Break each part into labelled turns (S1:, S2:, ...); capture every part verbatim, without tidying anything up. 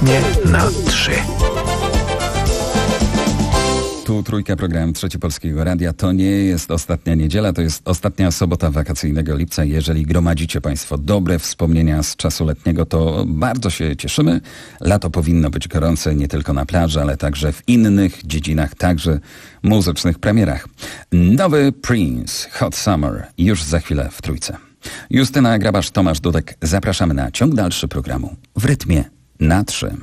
S1: rytmie na trzy.
S2: Tu Trójka, program Trzeci Polskiego Radia. To nie jest ostatnia niedziela, to jest ostatnia sobota wakacyjnego lipca. Jeżeli gromadzicie Państwo dobre wspomnienia z czasu letniego, to bardzo się cieszymy. Lato powinno być gorące nie tylko na plaży, ale także w innych dziedzinach, także muzycznych premierach. Nowy Prince, Hot Summer, już za chwilę w Trójce. Justyna Grabasz, Tomasz Dudek. Zapraszamy na ciąg dalszy programu w rytmie na trzy.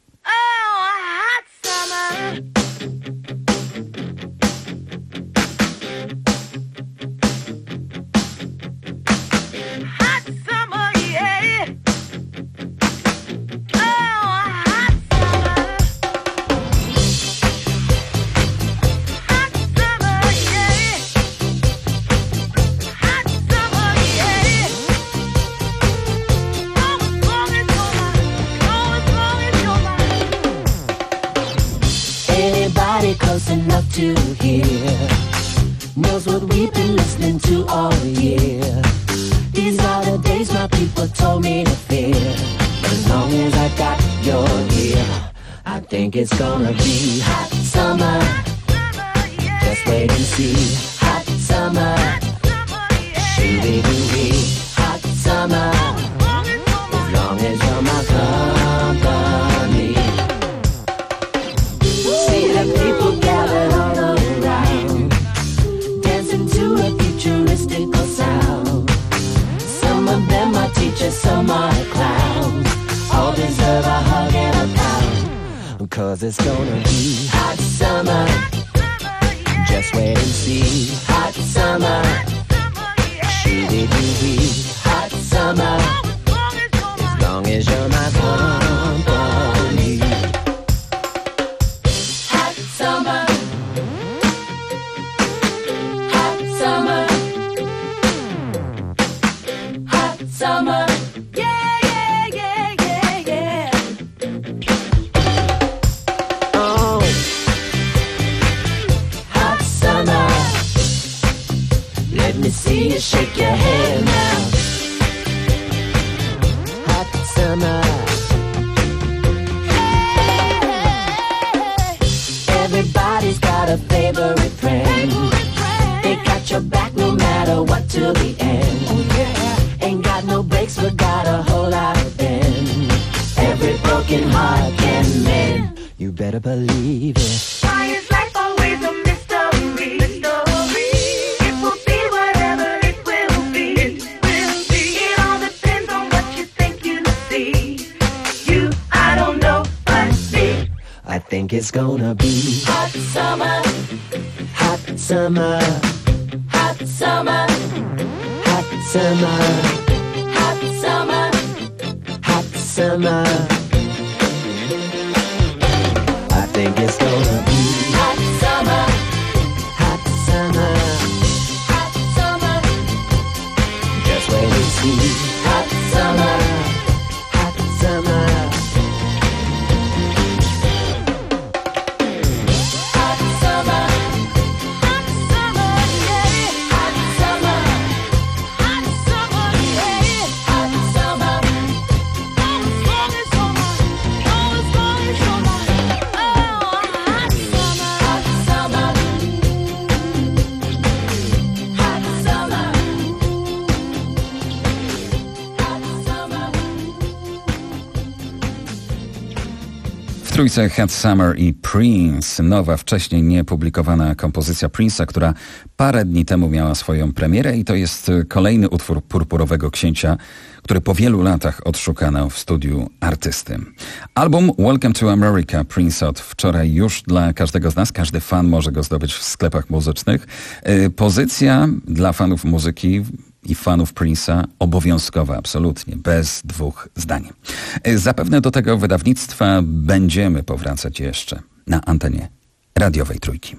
S3: Close enough to hear knows what we've been listening to all year. These are the days my people told me to fear. But as long as I got your ear, I think it's gonna be hot summer. Just wait and see. Hot summer. Shooby-dooby. Hot summer. As long as you're my company. See the people gathered all around, dancing to a futuristical sound. Some of them are teachers, some are clowns. All deserve a hug and a pound. Cause it's gonna be hot summer. Just wait and see. Hot summer. Shooby-dooby. Hot summer. As long as you're my company. Hot summer. Hot summer. Hot summer. Yeah, yeah, yeah, yeah, yeah. Oh. Hot summer. Let me see you shake your head now. Hot summer. Everybody's got a favorite friend. They got your back no matter what till the end. Ain't got no breaks but got a whole lot of bend. Every broken heart can mend. You better believe it.
S4: Why is life always a mystery? Mystery. It will be whatever it will be. It will be. It all depends on what you think you see. You, I don't know, but me.
S3: I think it's gonna be hot summer. Hot summer. Hot summer. Hot summer. Hot summer. Hot summer. I think it's gonna be hot summer. Hot summer. Hot summer. Just wait and see. Hot summer. Hot summer. Hot summer. Hot summer, yeah. Hot summer. Hot summer, yeah. Hot summer. Oh, as long as you're mine. Oh, as long as you're mine. Oh, hot summer. Hot summer. Hot summer. Hot summer.
S2: W Trójce Hot Summer i Prince, nowa, wcześniej niepublikowana kompozycja Prince'a, która parę dni temu miała swoją premierę i to jest kolejny utwór Purpurowego Księcia, który po wielu latach odszukano w studiu artysty. Album Welcome to America Prince od wczoraj już dla każdego z nas, każdy fan może go zdobyć w sklepach muzycznych. Yy, pozycja dla fanów muzyki i fanów Prince'a obowiązkowa, absolutnie, bez dwóch zdań. Yy, zapewne do tego wydawnictwa będziemy powracać jeszcze na antenie radiowej Trójki.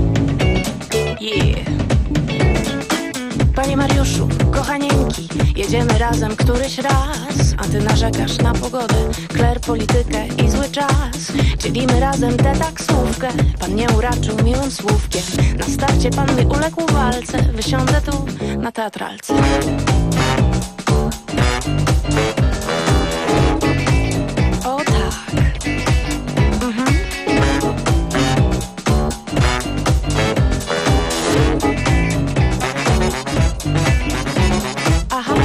S5: Panie Mariuszu, kochanieńki, jedziemy
S1: Będziemy razem któryś raz, a ty narzekasz na pogodę, kler, politykę i zły czas. Dzielimy razem tę taksówkę, pan mnie uraczył miłym słówkiem. Na starcie pan mi uległ w walce, wysiądę tu na teatralce. O tak. Mhm. Aha.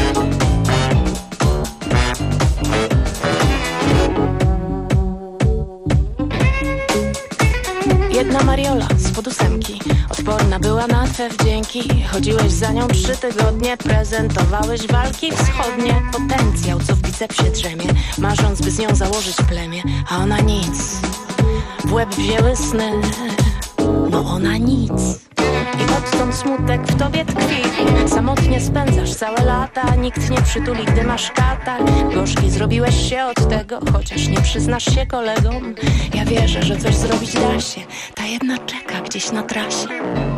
S1: Jedna Mariola spod ósemki, odporna była na twe wdzięki. Chodziłeś za nią trzy tygodnie, prezentowałeś walki wschodnie. Potencjał, co w bicepsie drzemie, marząc by z nią założyć plemię. A ona nic, w łeb wzięły sny, no ona nic. I odtąd smutek w tobie tkwi. Samotnie spędzasz całe lata, nikt nie przytuli, gdy masz katar. Gorzki zrobiłeś się od tego, chociaż nie przyznasz się kolegom. Ja wierzę, że coś zrobić da się, ta jedna czeka gdzieś na trasie.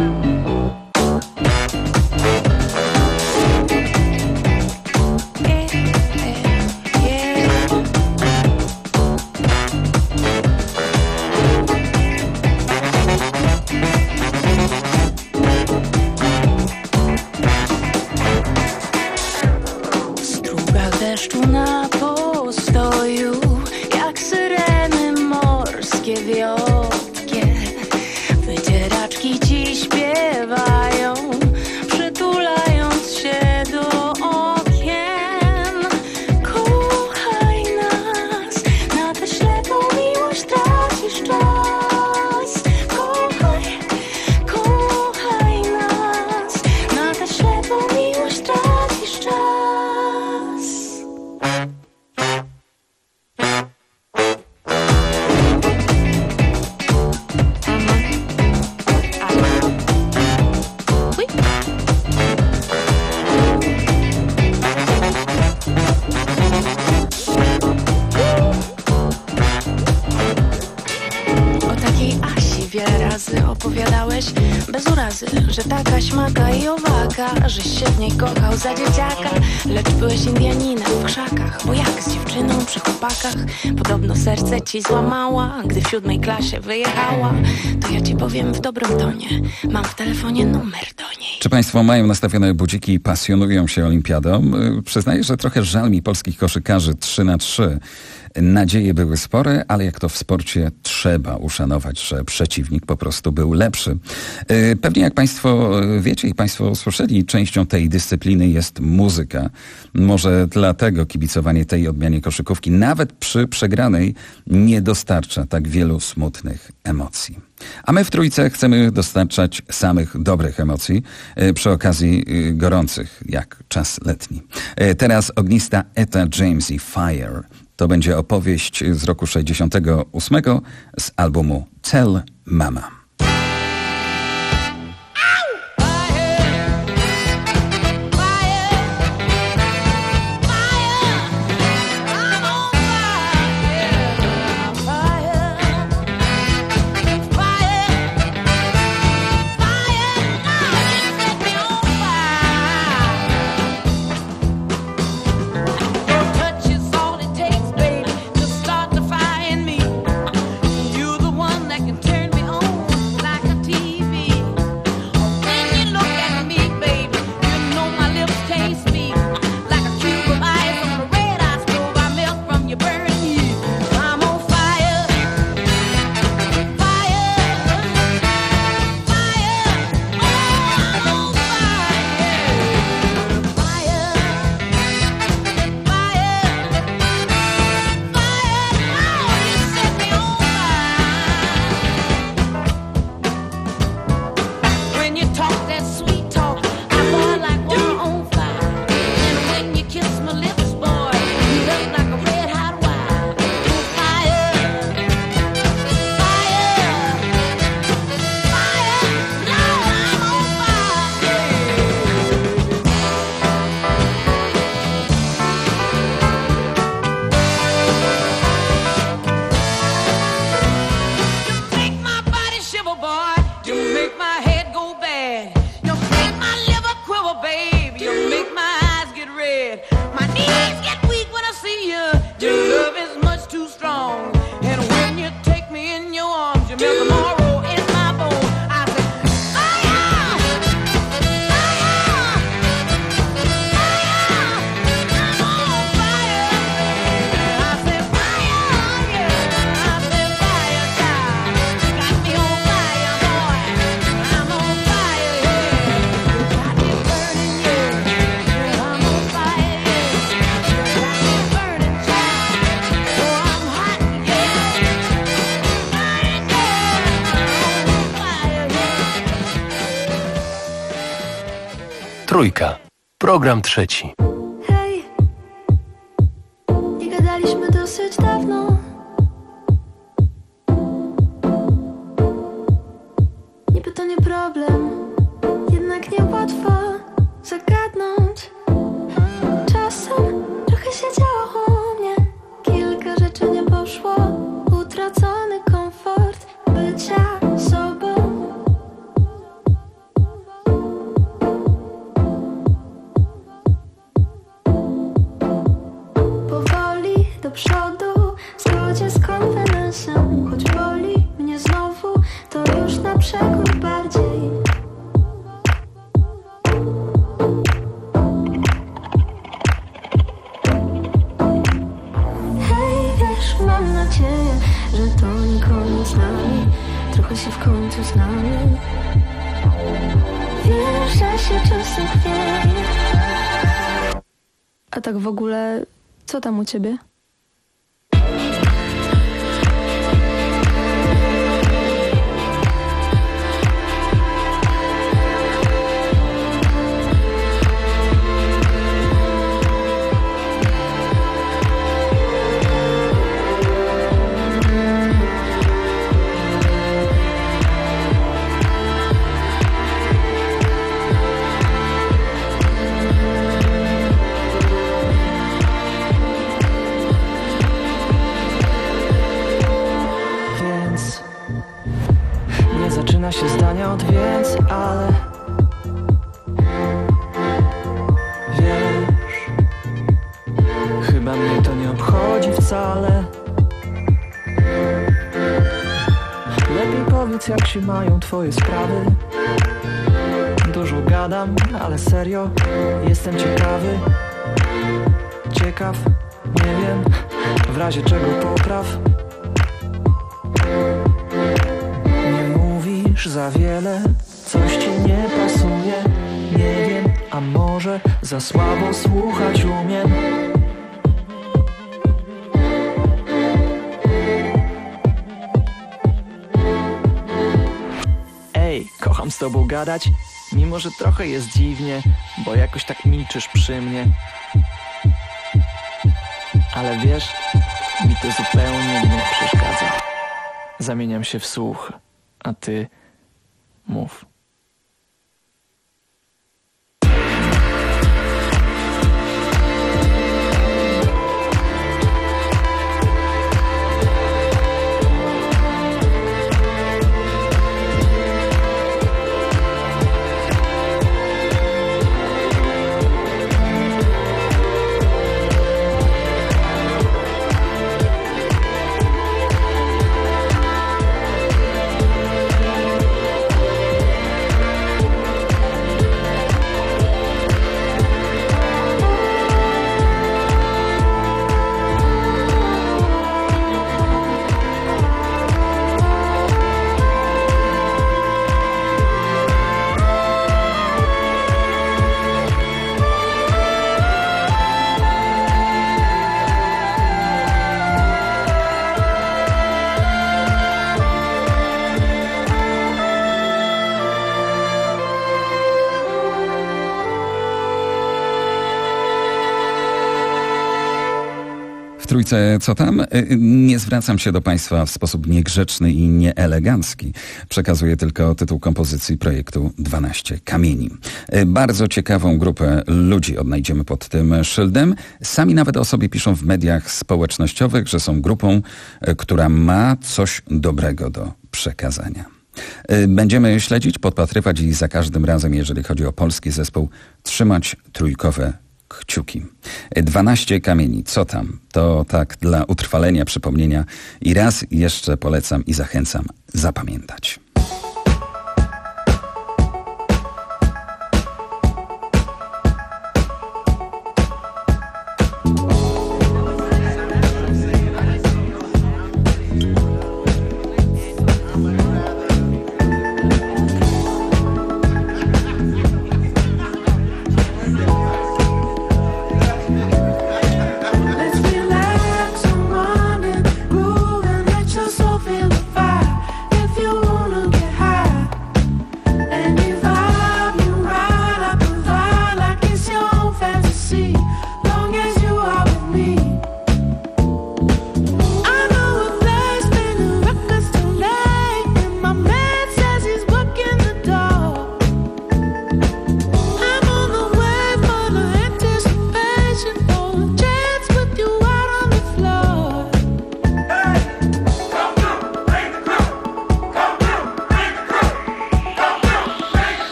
S1: Deszczu na postoju, jak syreny morskie wiotkie. Wycieraczki ci śpiewają, przytulając się do okien. Kochaj nas, na tę ślepą miłość tracisz czas. Kochaj, kochaj nas, na tę ślepą miłość tracisz czas. Opowiadałeś bez urazy, że taka śmaka i owaka, żeś się w niej kochał za dzieciaka, lecz byłeś Indianinem w krzakach, bo jak z dziewczyną przy chłopakach, podobno serce ci złamała, gdy w siódmej klasie wyjechała. To ja ci powiem w dobrym tonie, mam w telefonie numer do niej.
S2: Czy państwo mają nastawione budziki i pasjonują się olimpiadą? Przyznaję, że trochę żal mi polskich koszykarzy trzy na trzy. Nadzieje były spore, ale jak to w sporcie, trzeba uszanować, że przeciwnik po prostu był lepszy. Pewnie jak państwo wiecie i państwo słyszeli, częścią tej dyscypliny jest muzyka. Może dlatego kibicowanie tej odmianie koszykówki, nawet przy przegranej, nie dostarcza tak wielu smutnych emocji. A my w Trójce chcemy dostarczać samych dobrych emocji przy okazji gorących, jak czas letni. Teraz ognista Etta James i Fire. To będzie opowieść z roku sześćdziesiątego ósmego z albumu Tell Mama.
S5: Trójka. Program trzeci.
S6: Hej, nie gadaliśmy dosyć dawno. Niby to nie problem, jednak niełatwo zagadnąć. Czasem trochę się działo u mnie, kilka rzeczy nie poszło. Utracony komfort bycia sobą. Powoli do przodu, w zgodzie z konwenansem. Choć boli mnie znowu, to już na przekór bardziej. Hej, wiesz, mam nadzieję, że to nie koniec z nami. Trochę się w końcu znamy. Wiesz, że się czasem chwieje.
S7: A tak w ogóle, co tam u ciebie?
S8: Zaczyna się zdania od więc, ale wiesz, chyba mnie to nie obchodzi wcale. Lepiej powiedz, jak się mają twoje sprawy. Dużo gadam, ale serio, jestem ciekawy. Ciekaw, nie wiem, w razie czego popraw. Za wiele, coś ci nie pasuje. Nie wiem, a może za słabo słuchać umiem. Ej, kocham z tobą gadać, mimo że trochę jest dziwnie, bo jakoś tak milczysz przy mnie. Ale wiesz, mi to zupełnie nie przeszkadza. Zamieniam się w słuch, a ty mów.
S2: W Trójce co tam? Nie zwracam się do Państwa w sposób niegrzeczny i nieelegancki. Przekazuję tylko tytuł kompozycji projektu dwanaście Kamieni. Bardzo ciekawą grupę ludzi odnajdziemy pod tym szyldem. Sami nawet o sobie piszą w mediach społecznościowych, że są grupą, która ma coś dobrego do przekazania. Będziemy śledzić, podpatrywać i za każdym razem, jeżeli chodzi o polski zespół, trzymać trójkowe kciuki. dwanaście Kamieni, co tam? To tak dla utrwalenia, przypomnienia i raz jeszcze polecam i zachęcam zapamiętać.
S6: Let's relax and run and groove and let yourself feel the fire. If you wanna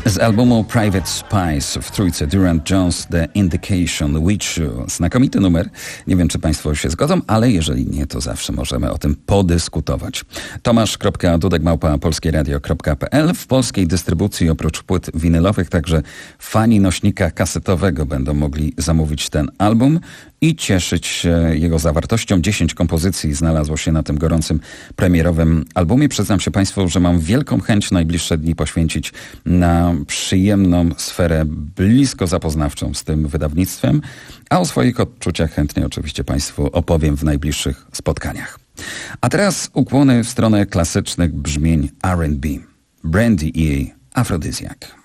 S2: Z albumu Private Spies w trójce Durant Jones The Indication Which You. Znakomity numer. Nie wiem, czy Państwo się zgodzą, ale jeżeli nie, to zawsze możemy o tym podyskutować. tomasz kropka dudek małpa polskieradio kropka pe el. W polskiej dystrybucji oprócz płyt winylowych także fani nośnika kasetowego będą mogli zamówić ten album i cieszyć się jego zawartością. dziesięć kompozycji znalazło się na tym gorącym premierowym albumie. Przyznam się Państwu, że mam wielką chęć najbliższe dni poświęcić na przyjemną sferę blisko zapoznawczą z tym wydawnictwem, a o swoich odczuciach chętnie oczywiście Państwu opowiem w najbliższych spotkaniach. A teraz ukłony w stronę klasycznych brzmień R and B. Brandy i jej Afrodyzjak.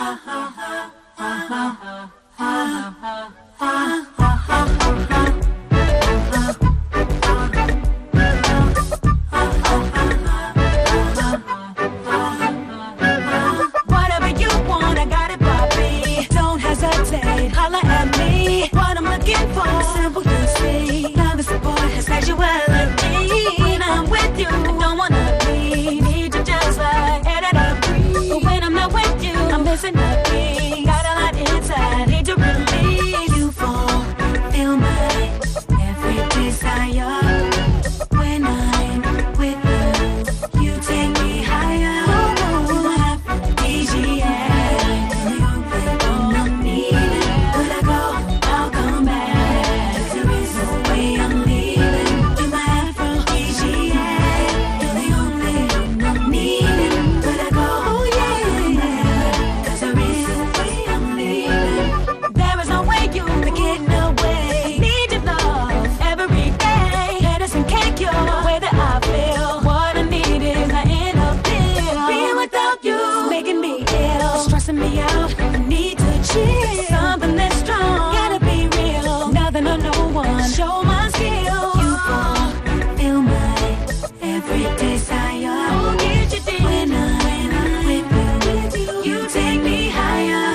S9: Listen up, got a lot inside, need to release. You fulfill my every desire. When I'm with you, you take me higher. You my aphrodisiac. You play on me. When I go, I'll come back. There is no way I'm leaving. You my aphrodisiac. You're the only one I'm needing. When I go, oh yeah. There is no way you can get away. Need your love every day. Medicine can't cure the way that I feel. What I need is an end of pill. Being without you, making me ill, stressing me out. I need to chill. Something that's strong, gotta be real. Nothing or no one, show my skill. You fulfill my every desire. Oh, get you deep. When I'm with you, you take me higher.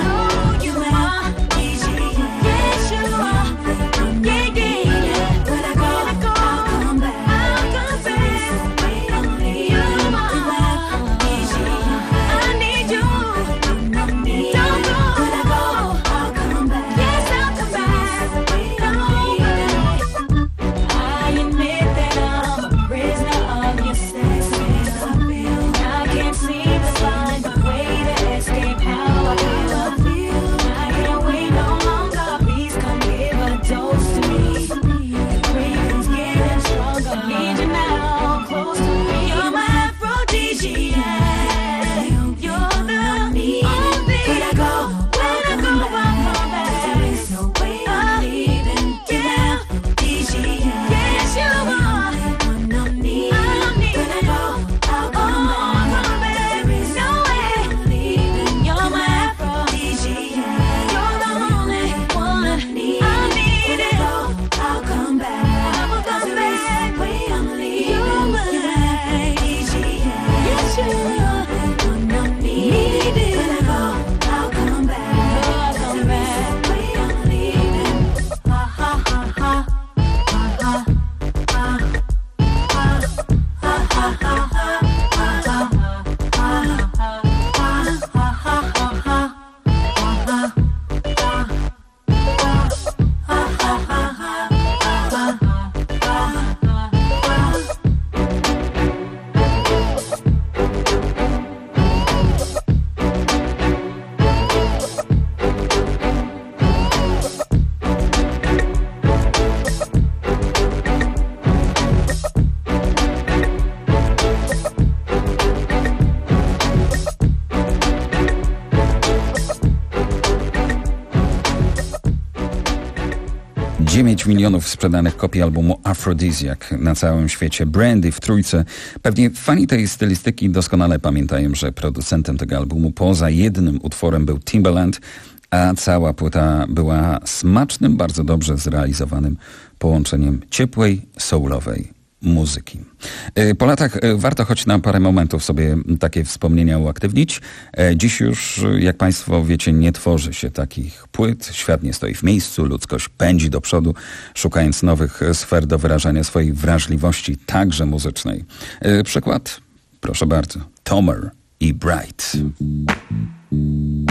S2: dziewięć milionów sprzedanych kopii albumu Aphrodisiac na całym świecie. Brandy w trójce. Pewnie fani tej stylistyki doskonale pamiętają, że producentem tego albumu poza jednym utworem był Timbaland, a cała płyta była smacznym, bardzo dobrze zrealizowanym połączeniem ciepłej, soulowej muzyki. Po latach warto choć na parę momentów sobie takie wspomnienia uaktywnić. Dziś już, jak Państwo wiecie, nie tworzy się takich płyt. Świat nie stoi w miejscu, ludzkość pędzi do przodu, szukając nowych sfer do wyrażania swojej wrażliwości, także muzycznej. Przykład? Proszę bardzo. Tomer i Bright.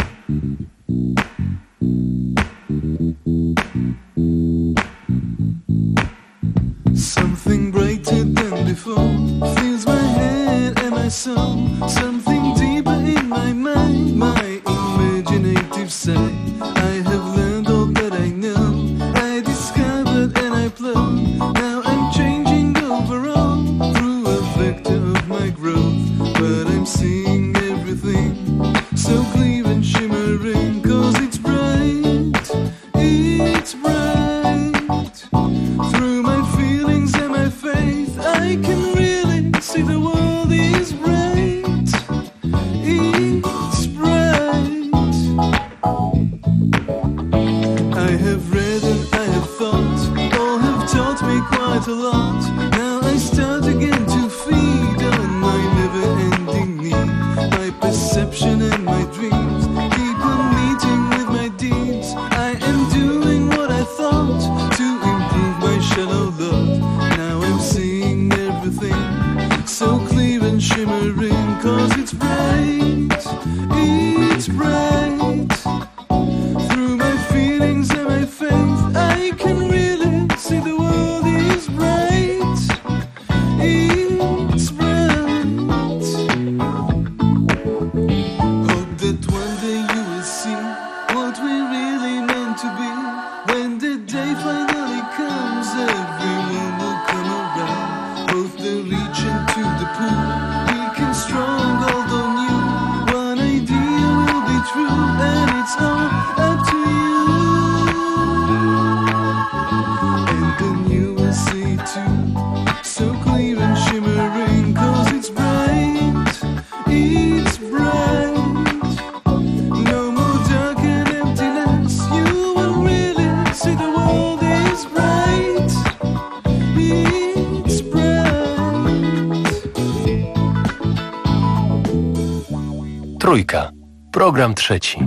S5: Trójka. Program trzeci.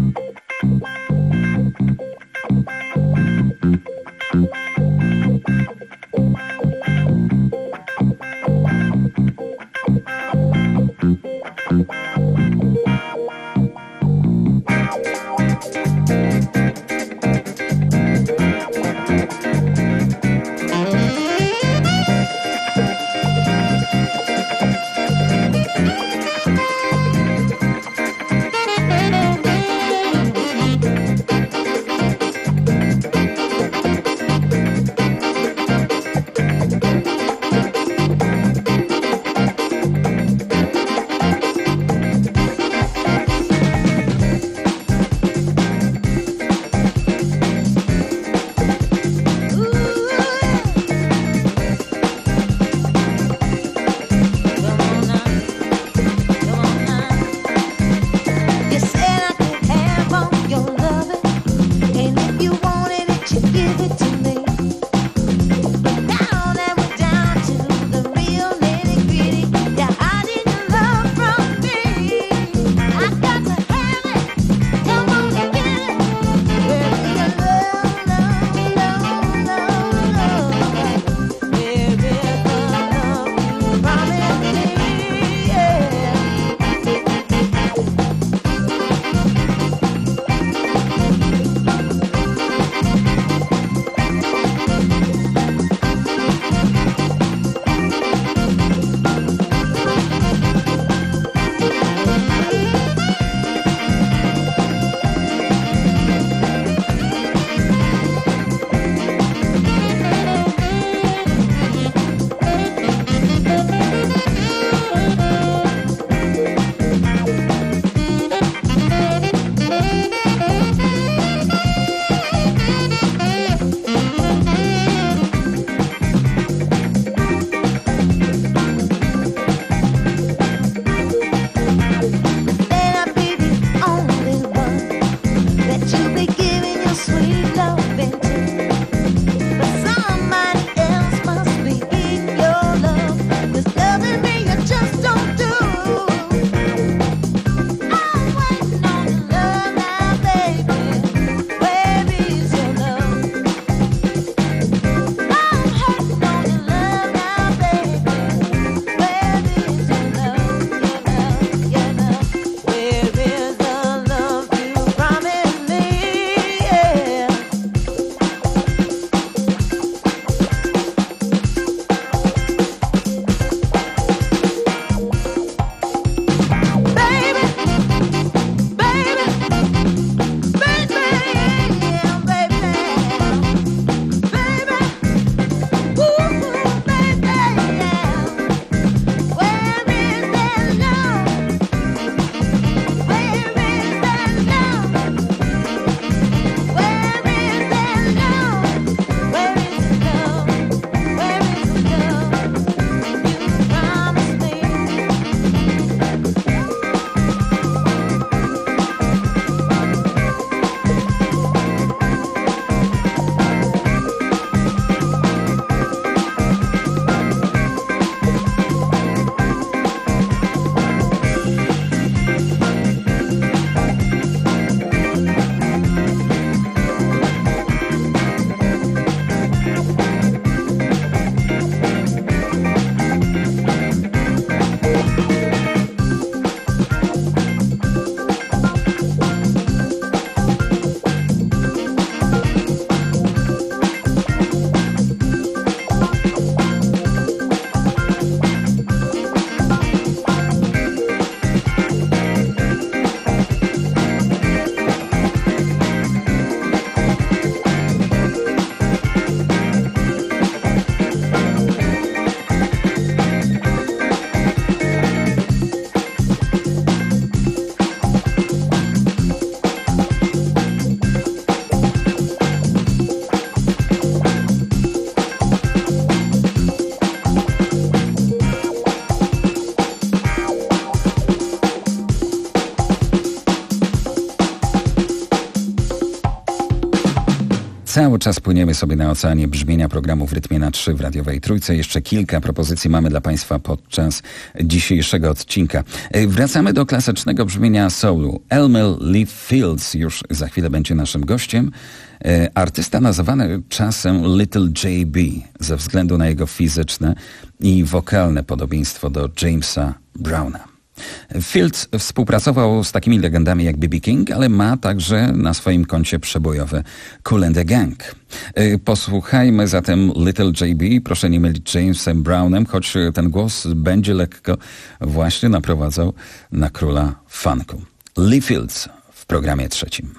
S2: Cały czas płyniemy sobie na oceanie brzmienia programu w rytmie na trzy w radiowej Trójce. Jeszcze kilka propozycji mamy dla Państwa podczas dzisiejszego odcinka. Wracamy do klasycznego brzmienia soulu. Elmer Lee Fields już za chwilę będzie naszym gościem. Artysta nazywany czasem Little J B ze względu na jego fizyczne i wokalne podobieństwo do Jamesa Browna. Fields współpracował z takimi legendami jak B B King, ale ma także na swoim koncie przebojowe Kool and the Gang. Posłuchajmy zatem Little J B, proszę nie mylić z Jamesem Brownem, choć ten głos będzie lekko właśnie naprowadzał na króla funku. Lee Fields w programie trzecim.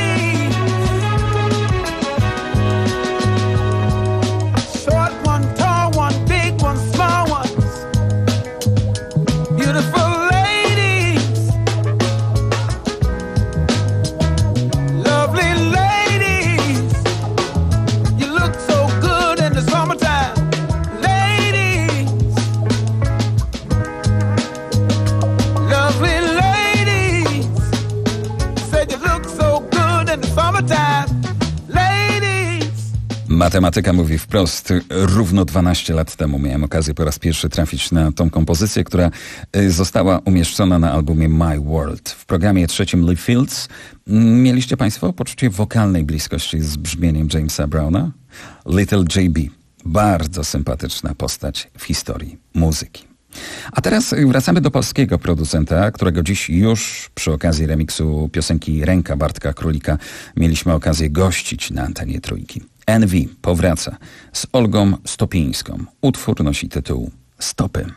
S10: One time.
S2: Matematyka mówi wprost. Równo dwanaście lat temu miałem okazję po raz pierwszy trafić na tą kompozycję, która została umieszczona na albumie My World. W programie trzecim Lee Fields mieliście Państwo poczucie wokalnej bliskości z brzmieniem Jamesa Browna? Little J B. Bardzo sympatyczna postać w historii muzyki. A teraz wracamy do polskiego producenta, którego dziś już przy okazji remiksu piosenki Ręka Bartka Królika mieliśmy okazję gościć na antenie Trójki. N V powraca z Olgą Stopińską. Utwór nosi tytuł Stopy.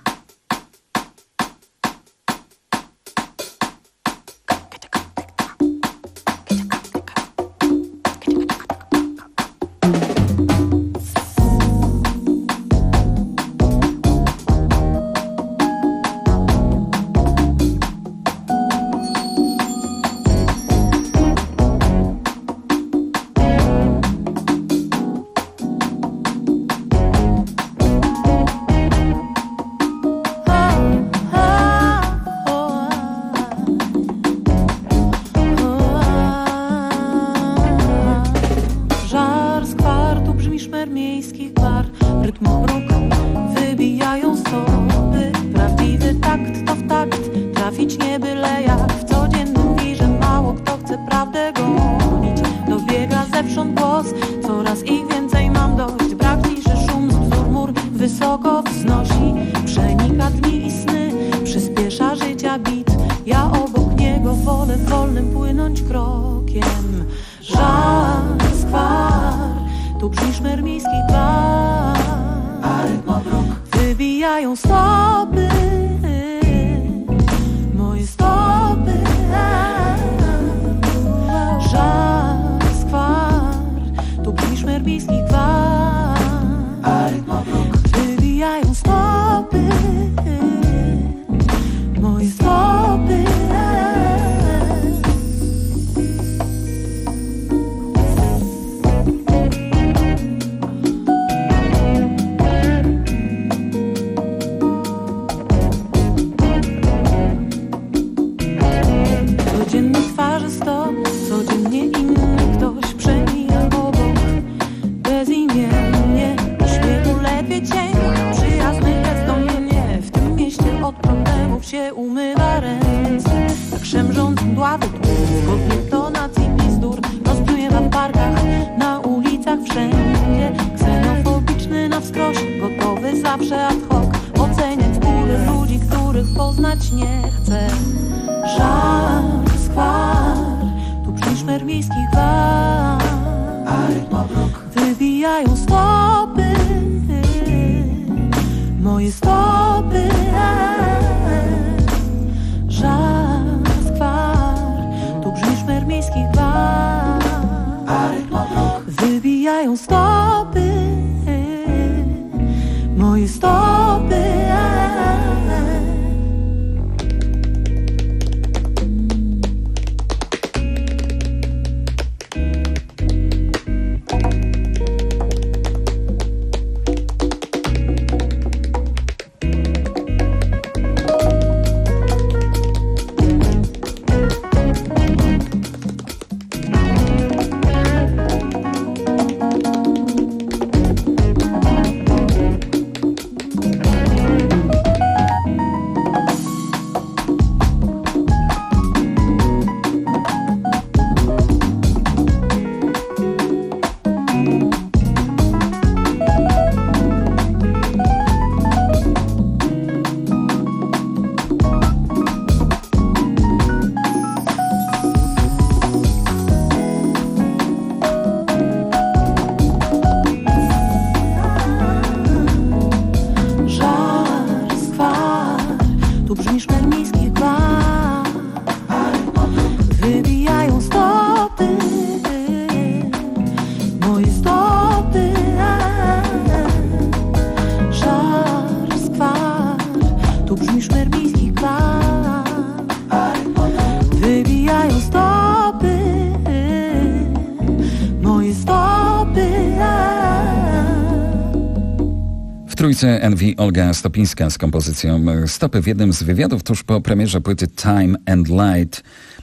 S2: Trójce N V Olga Stopińska z kompozycją Stopy. W jednym z wywiadów tuż po premierze płyty Time and Light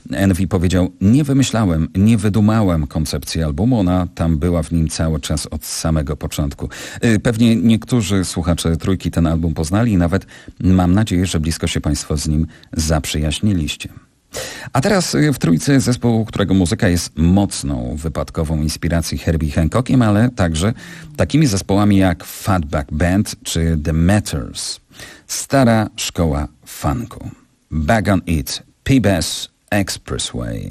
S2: Envy powiedział: nie wymyślałem, nie wydumałem koncepcji albumu, ona tam była w nim cały czas od samego początku. Pewnie niektórzy słuchacze Trójki ten album poznali i nawet mam nadzieję, że blisko się Państwo z nim zaprzyjaźniliście. A teraz w Trójce zespół, którego muzyka jest mocną wypadkową inspiracji Herbie Hancockiem, ale także takimi zespołami jak Fatback Band czy The Matters. Stara szkoła funku. Back on It, P-Bass Expressway.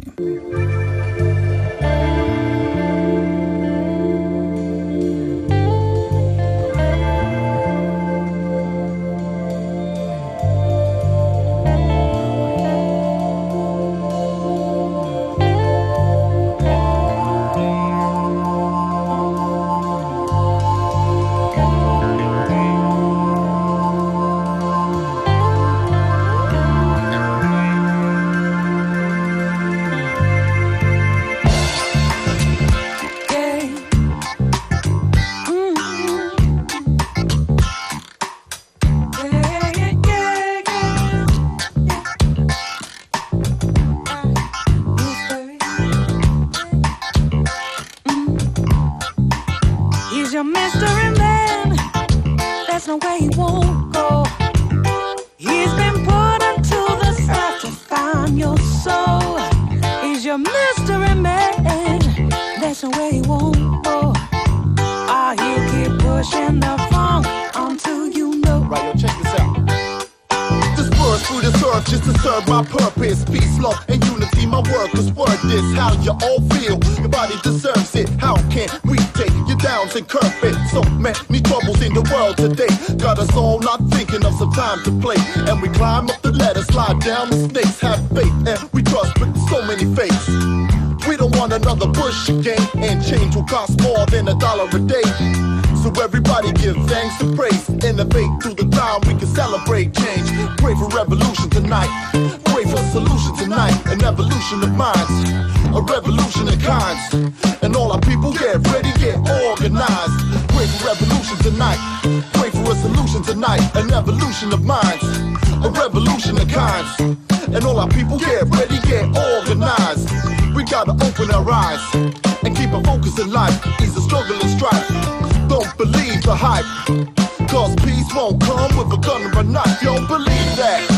S10: Time to play, and we climb up the ladder, slide down the snakes, have faith, and we trust, but so many fakes. We don't want another push game, and change will cost more than a dollar a day. So everybody give thanks and praise, innovate through the time we can celebrate change. Pray for revolution tonight, pray for solution tonight, an evolution of minds, a revolution of kinds, and all our people get ready, get organized. Pray for revolution tonight, pray for a solution tonight, an evolution of minds, a revolution of kinds, and all our people get ready, get organized. We gotta open our eyes and keep our focus in life, ease the struggle and strife. Don't believe the hype, cause peace won't come with a gun or a knife. You don't believe that.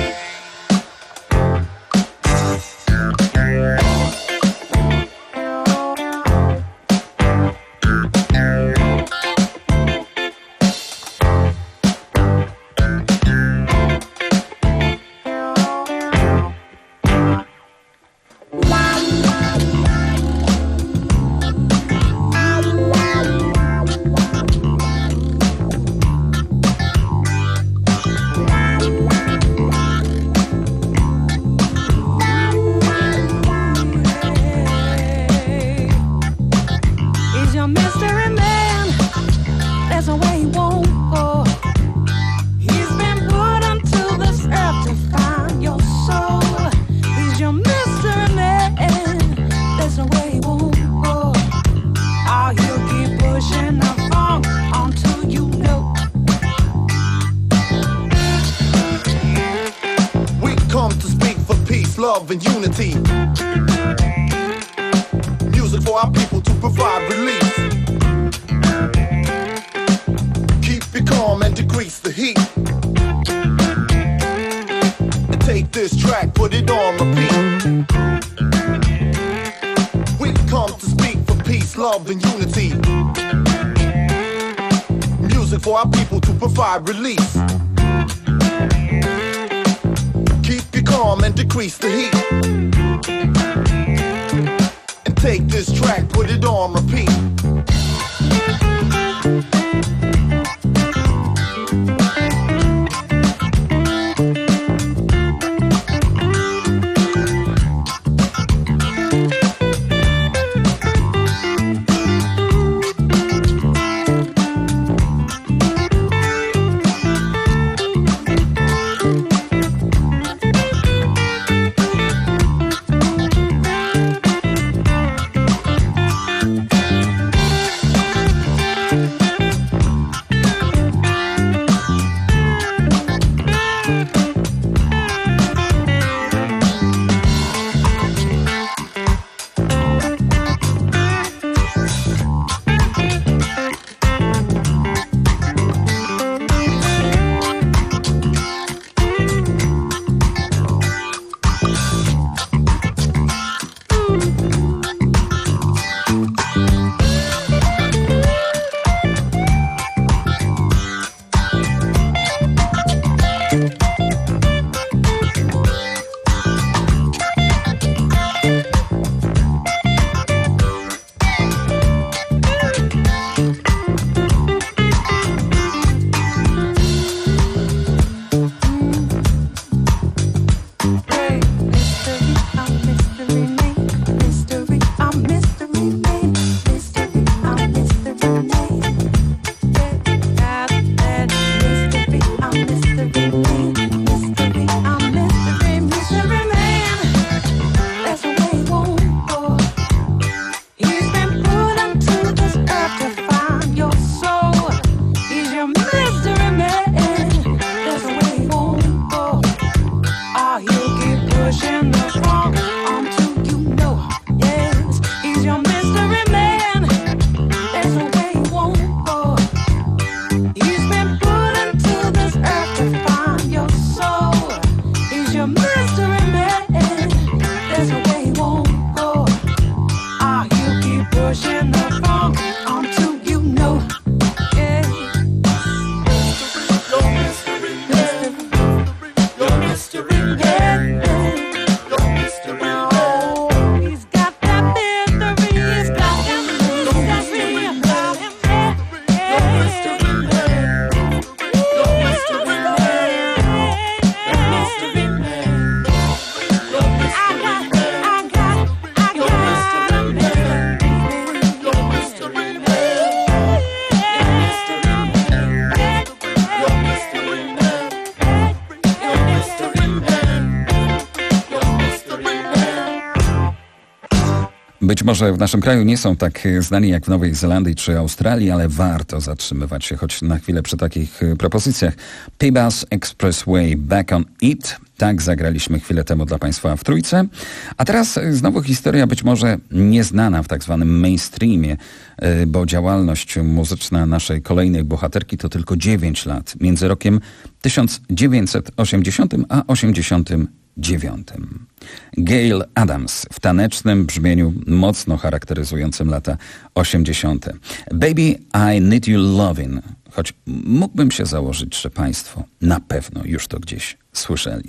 S10: Love and unity. Music for our people to provide relief. Keep it calm and decrease the heat. And take this track, put it on repeat. We come to speak for peace, love and unity. Music for our people to provide relief. Calm and decrease the heat. And take this track, put it on repeat.
S2: Być może w naszym kraju nie są tak znani jak w Nowej Zelandii czy Australii, ale warto zatrzymywać się choć na chwilę przy takich propozycjach. P-Bus Expressway Back on It. Tak zagraliśmy chwilę temu dla Państwa w Trójce. A teraz znowu historia być może nieznana w tak zwanym mainstreamie, bo działalność muzyczna naszej kolejnej bohaterki to tylko dziewięć lat. Między rokiem tysiąc dziewięćset osiemdziesiątym a osiemdziesiątym dziewiątym. Gail Adams w tanecznym brzmieniu mocno charakteryzującym lata osiemdziesiąte. Baby, I Need You Lovin'. Choć mógłbym się założyć, że Państwo na pewno już to gdzieś słyszeli.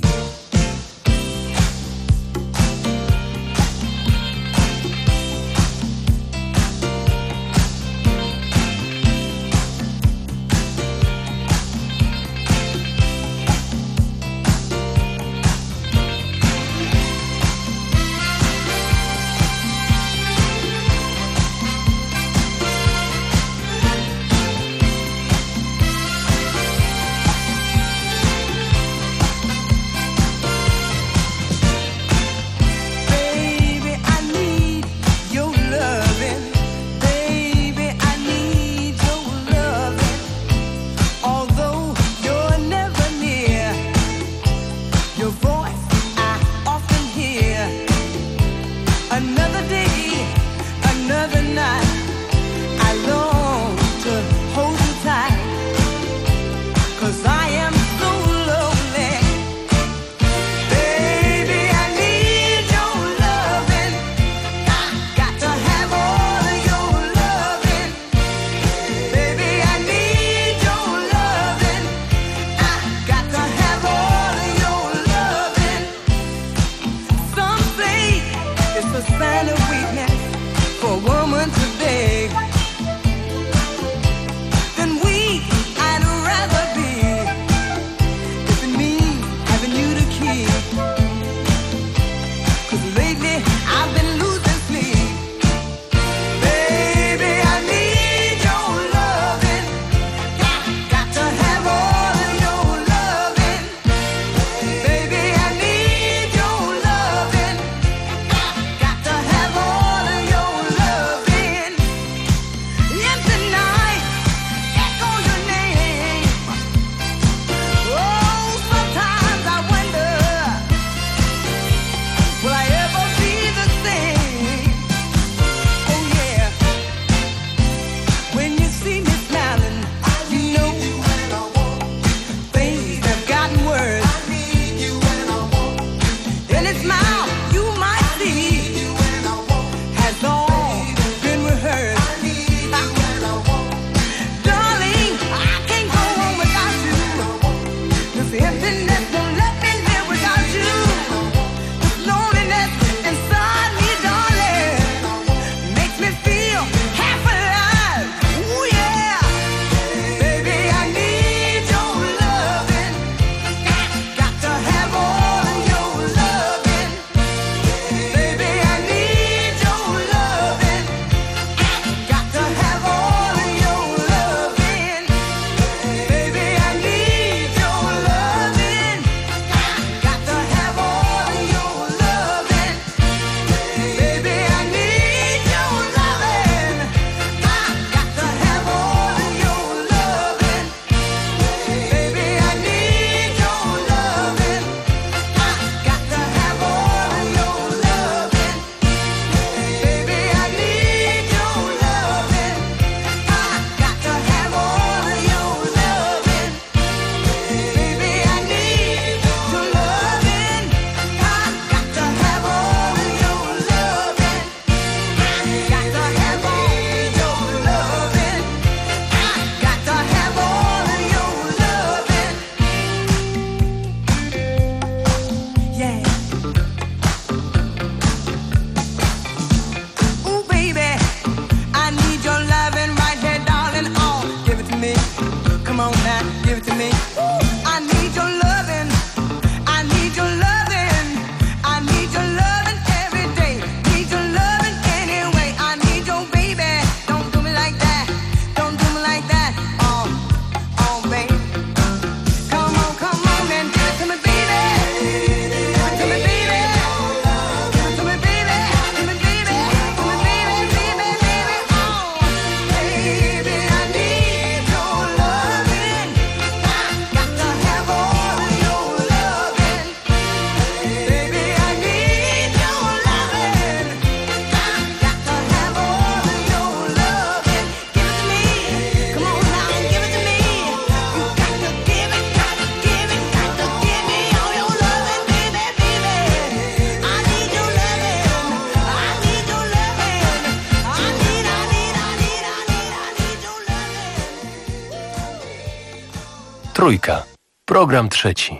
S5: Trójka. Program trzeci.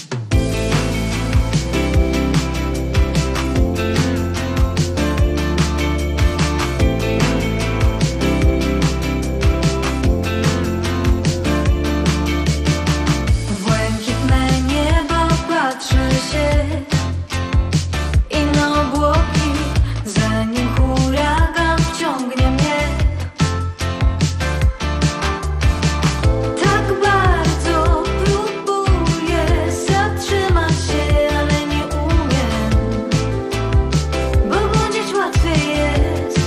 S6: Błękitne niebo patrzy się i na obłoki, zanim huragan wciągnie mnie. Tak bardzo próbuję zatrzymać się, ale nie umiem, bo błądzić łatwiej jest.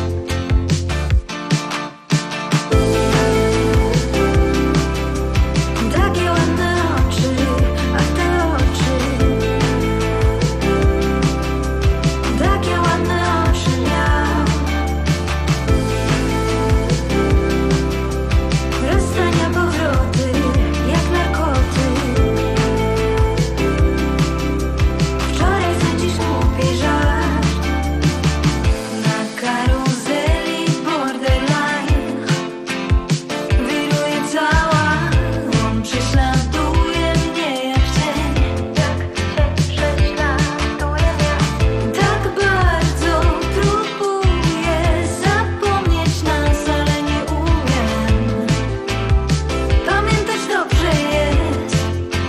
S6: Takie ładne oczy, a te oczy, takie ładne oczy miał. Rozstania, powroty, jak narkoty. Wczoraj za dziś głupi żart. Na karuzeli borderline wiruje cała, łączy, śladuje mnie jak cień. Jak cień prześladuje mnie. Tak bardzo próbuję zapomnieć nas, ale nie umiem. Pamiętać dobrze jest.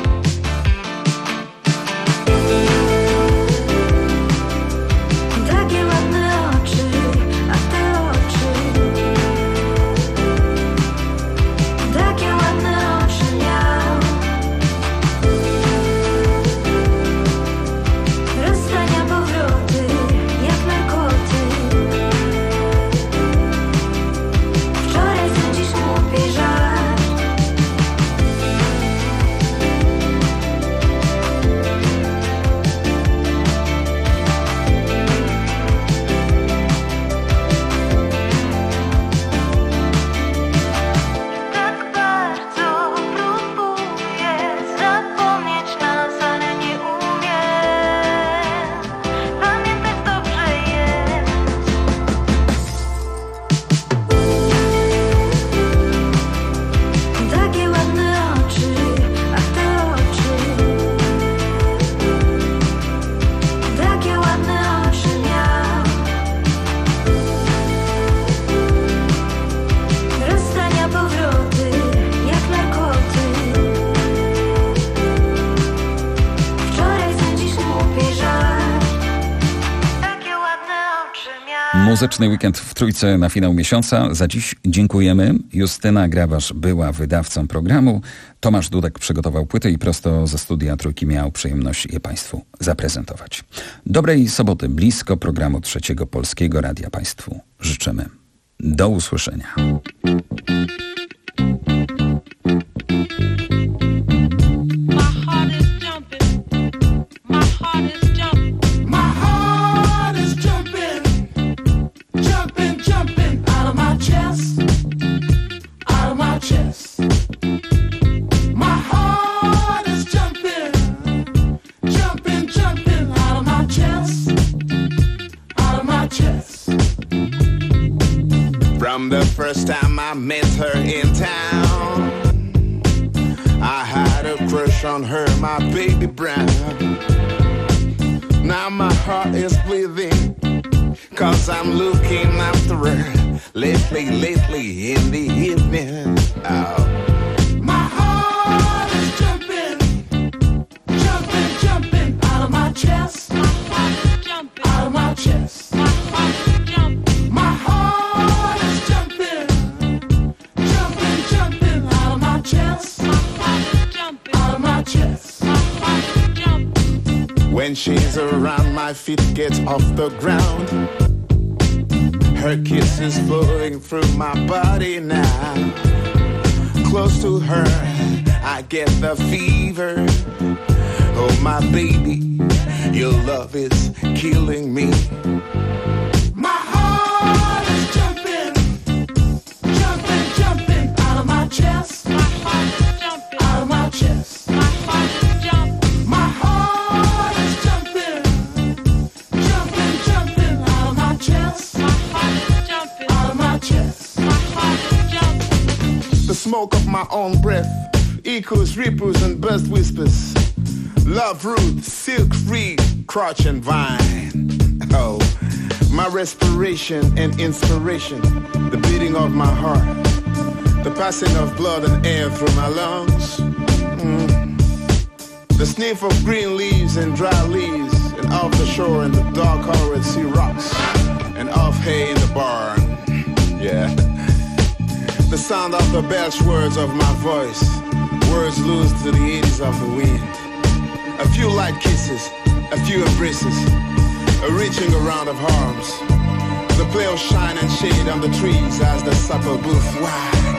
S6: Takie ładne oczy, a te oczy, takie ładne oczy miał. Rozstania, powroty, jak narkoty. Wczoraj za dziś głupi żart. Tak bardzo próbuję zapomnieć nas, ale nie umiem. Pamiętać dobrze jest. Takie ładne oczy, a te oczy, takie ładne oczy miał. Rozstania, powroty, jak narkoty. Wczoraj za dziś głupi żart. Takie ładne oczy miał.
S2: Muzyczny weekend w Trójce na finał miesiąca. Za dziś dziękujemy. Justyna Grabarz była wydawcą programu. Tomasz Dudek przygotował płytę i prosto ze studia Trójki miał przyjemność je Państwu zaprezentować. Dobrej soboty blisko programu Trzeciego Polskiego Radia Państwu życzymy. Do usłyszenia.
S11: My heart is jumping, jumping, jumping out of my chest, out of my chest. My heart is jumping, jumping, jumping out of my chest, out of my chest.
S12: From the first time I met her in town, I had a crush on her, my baby brown. Now my heart is bleeding, cause I'm looking after her lately, lately in the evening. Oh.
S11: My heart is jumping, jumping, jumping out of my chest, out of my chest. My heart is jumping, jumping, jumping out of my chest, out of my chest.
S12: When she's around, my feet get off the ground. Her kisses flowing through my body now. Close to her, I get the fever. Oh my baby, your love is killing me.
S11: My heart is jumping, jumping, jumping out of my chest, out of my chest. My heart is jumping, jumping, jumping out of my chest, out of my chest.
S12: The smoke of my own breath echoes, ripples, and burst whispers. Love root, silk reed, crotch and vine. Oh, my respiration and inspiration, the beating of my heart, the passing of blood and air through my lungs. Mm. The sniff of green leaves and dry leaves, and off the shore and the dark colored sea rocks, and off hay in the barn. Yeah. The sound of the belch words of my voice, words loose to the eddies of the wind. A few light kisses, a few embraces, a reaching around of arms. The play of shine and shade on the trees as the supper booth wide.